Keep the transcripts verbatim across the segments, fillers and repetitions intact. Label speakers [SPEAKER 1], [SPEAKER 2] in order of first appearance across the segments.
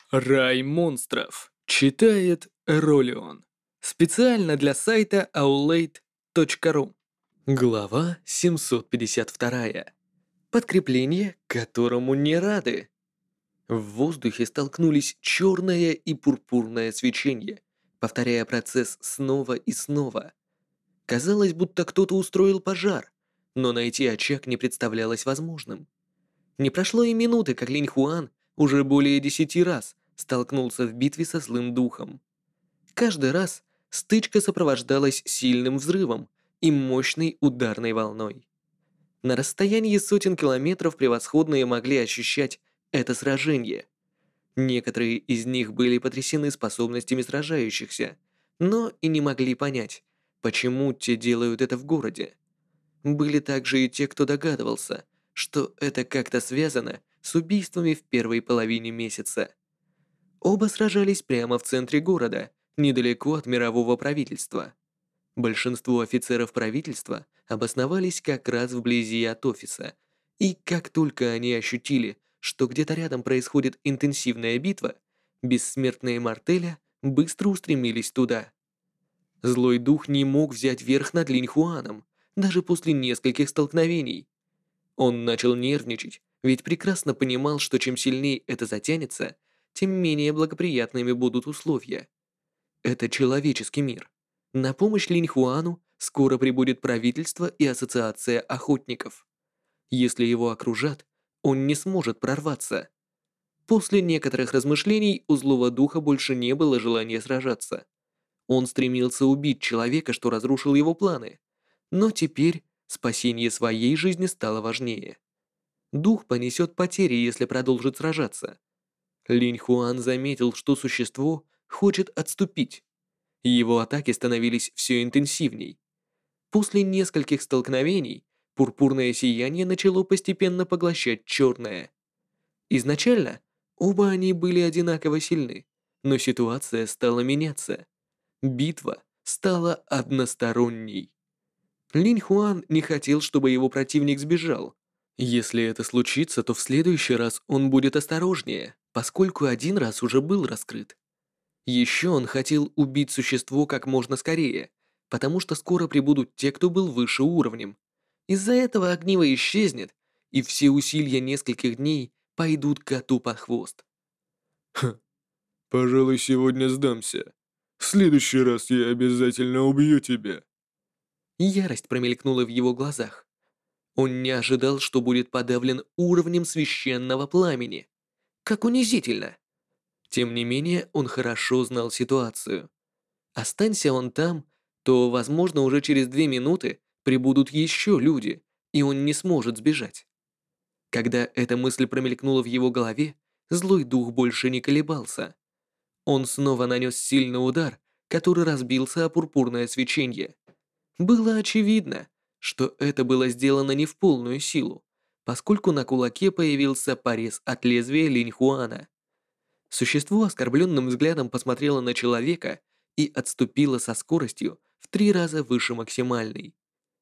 [SPEAKER 1] Рай монстров. Читает Ролион. Специально для сайта аулейт точка ру. Глава семьсот пятьдесят два. Подкрепление, которому не рады. В воздухе столкнулись черное и пурпурное свечение, повторяя процесс снова и снова. Казалось, будто кто-то устроил пожар, но найти очаг не представлялось возможным. Не прошло и минуты, как Линь Хуан уже более десяти раз столкнулся в битве со злым духом. Каждый раз стычка сопровождалась сильным взрывом и мощной ударной волной. На расстоянии сотен километров превосходные могли ощущать это сражение. Некоторые из них были потрясены способностями сражающихся, но и не могли понять, почему те делают это в городе. Были также и те, кто догадывался, что это как-то связано с убийствами в первой половине месяца. Оба сражались прямо в центре города, недалеко от мирового правительства. Большинство офицеров правительства обосновались как раз вблизи от офиса, и как только они ощутили, что где-то рядом происходит интенсивная битва, бессмертные Мартеля быстро устремились туда. Злой дух не мог взять верх над Линь Хуаном, даже после нескольких столкновений. Он начал нервничать, ведь прекрасно понимал, что чем сильнее это затянется, тем менее благоприятными будут условия. Это человеческий мир. На помощь Линь Хуану скоро прибудет правительство и ассоциация охотников. Если его окружат, он не сможет прорваться. После некоторых размышлений у злого духа больше не было желания сражаться. Он стремился убить человека, что разрушил его планы. Но теперь спасение своей жизни стало важнее. Дух понесет потери, если продолжит сражаться. Линь Хуан заметил, что существо хочет отступить. Его атаки становились все интенсивней. После нескольких столкновений пурпурное сияние начало постепенно поглощать черное. Изначально оба они были одинаково сильны, но ситуация стала меняться. Битва стала односторонней. Линь Хуан не хотел, чтобы его противник сбежал. Если это случится, то в следующий раз он будет осторожнее, поскольку один раз уже был раскрыт. Еще он хотел убить существо как можно скорее, потому что скоро прибудут те, кто был выше уровнем. Из-за этого огниво исчезнет, и все усилия нескольких дней пойдут коту под хвост.
[SPEAKER 2] Ха, пожалуй, сегодня сдамся. В следующий раз я обязательно убью тебя.
[SPEAKER 1] Ярость промелькнула в его глазах. Он не ожидал, что будет подавлен уровнем священного пламени. Как унизительно! Тем не менее, он хорошо знал ситуацию. Останься он там, то, возможно, уже через две минуты прибудут еще люди, и он не сможет сбежать. Когда эта мысль промелькнула в его голове, злой дух больше не колебался. Он снова нанес сильный удар, который разбился о пурпурное свечение. Было очевидно, что это было сделано не в полную силу, поскольку на кулаке появился порез от лезвия Линь Хуана. Существо оскорбленным взглядом посмотрело на человека и отступило со скоростью в три раза выше максимальной.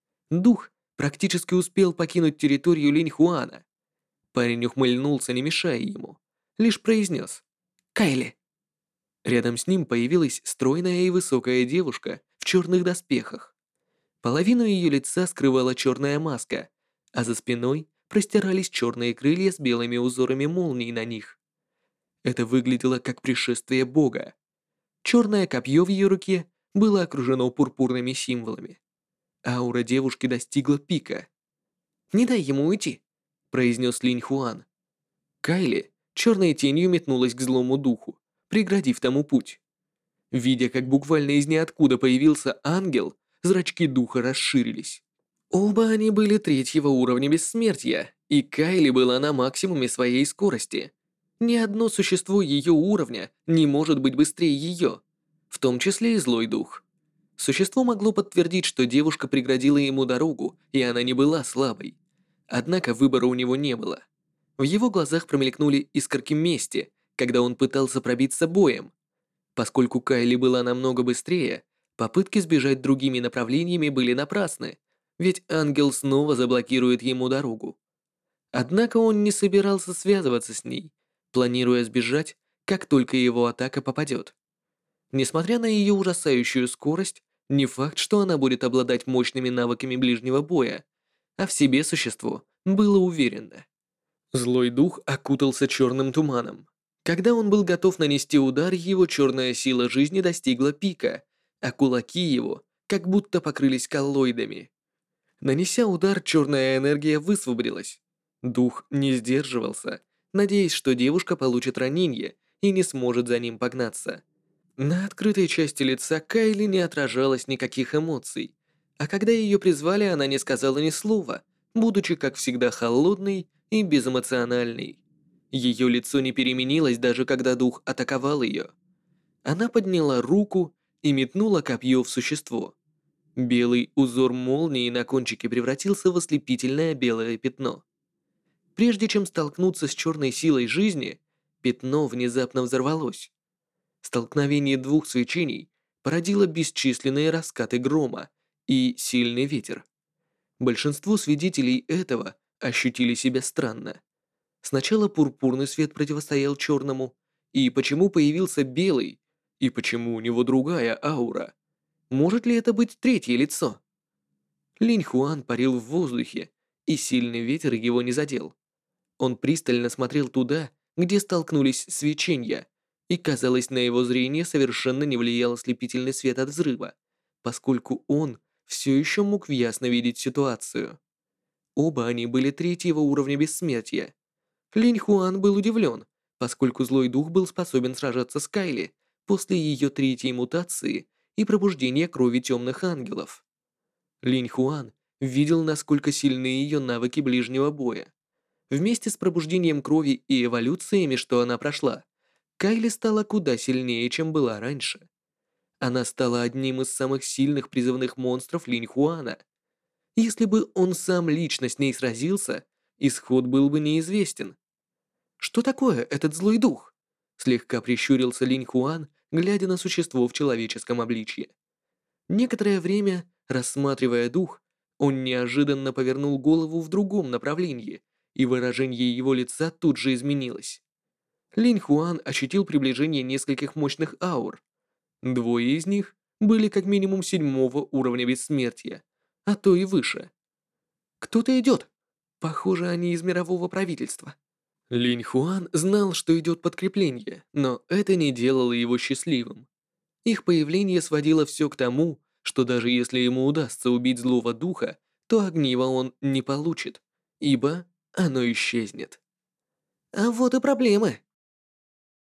[SPEAKER 1] Дух практически успел покинуть территорию Линь Хуана. Парень ухмыльнулся, не мешая ему, лишь произнес «Кайли». Рядом с ним появилась стройная и высокая девушка в черных доспехах. Половину ее лица скрывала черная маска, а за спиной простирались черные крылья с белыми узорами молний на них. Это выглядело как пришествие Бога. Черное копье в ее руке было окружено пурпурными символами. Аура девушки достигла пика. «Не дай ему уйти», — произнес Линь Хуан. Кайли черной тенью метнулась к злому духу, преградив тому путь. Видя, как буквально из ниоткуда появился ангел, зрачки духа расширились. Оба они были третьего уровня бессмертия, и Кайли была на максимуме своей скорости. Ни одно существо ее уровня не может быть быстрее ее, в том числе и злой дух. Существо могло подтвердить, что девушка преградила ему дорогу, и она не была слабой. Однако выбора у него не было. В его глазах промелькнули искорки мести, когда он пытался пробиться боем. Поскольку Кайли была намного быстрее, попытки сбежать другими направлениями были напрасны, ведь ангел снова заблокирует ему дорогу. Однако он не собирался связываться с ней, планируя сбежать, как только его атака попадет. Несмотря на ее ужасающую скорость, не факт, что она будет обладать мощными навыками ближнего боя, а в себе существо было уверенно. Злой дух окутался черным туманом. Когда он был готов нанести удар, его черная сила жизни достигла пика, а кулаки его как будто покрылись коллоидами. Нанеся удар, черная энергия высвободилась. Дух не сдерживался, надеясь, что девушка получит ранение и не сможет за ним погнаться. На открытой части лица Кайли не отражалось никаких эмоций, а когда ее призвали, она не сказала ни слова, будучи, как всегда, холодной и безэмоциональной. Ее лицо не переменилось, даже когда дух атаковал ее. Она подняла руку и метнула копье в существо. Белый узор молнии на кончике превратился в ослепительное белое пятно. Прежде чем столкнуться с черной силой жизни, пятно внезапно взорвалось. Столкновение двух свечений породило бесчисленные раскаты грома и сильный ветер. Большинство свидетелей этого ощутили себя странно. Сначала пурпурный свет противостоял черному, и почему появился белый, и почему у него другая аура? Может ли это быть третье лицо? Линь Хуан парил в воздухе, и сильный ветер его не задел. Он пристально смотрел туда, где столкнулись свеченья, и, казалось, на его зрение совершенно не влиял ослепительный свет от взрыва, поскольку он все еще мог ясно видеть ситуацию. Оба они были третьего уровня бессмертия. Линь Хуан был удивлен, поскольку злой дух был способен сражаться с Кайли после ее третьей мутации и пробуждения крови темных ангелов. Линь Хуан видел, насколько сильны ее навыки ближнего боя. Вместе с пробуждением крови и эволюциями, что она прошла, Кайли стала куда сильнее, чем была раньше. Она стала одним из самых сильных призывных монстров Линь Хуана. Если бы он сам лично с ней сразился, исход был бы неизвестен. Что такое этот злой дух? Слегка прищурился Линь Хуан, глядя на существо в человеческом обличье. Некоторое время, рассматривая дух, он неожиданно повернул голову в другом направлении, и выражение его лица тут же изменилось. Линь Хуан ощутил приближение нескольких мощных аур. Двое из них были как минимум седьмого уровня бессмертия, а то и выше. Кто-то идет. Похоже, они из мирового правительства. Линь Хуан знал, что идет подкрепление, но это не делало его счастливым. Их появление сводило все к тому, что даже если ему удастся убить злого духа, то огнива он не получит, ибо оно исчезнет. А вот и проблемы.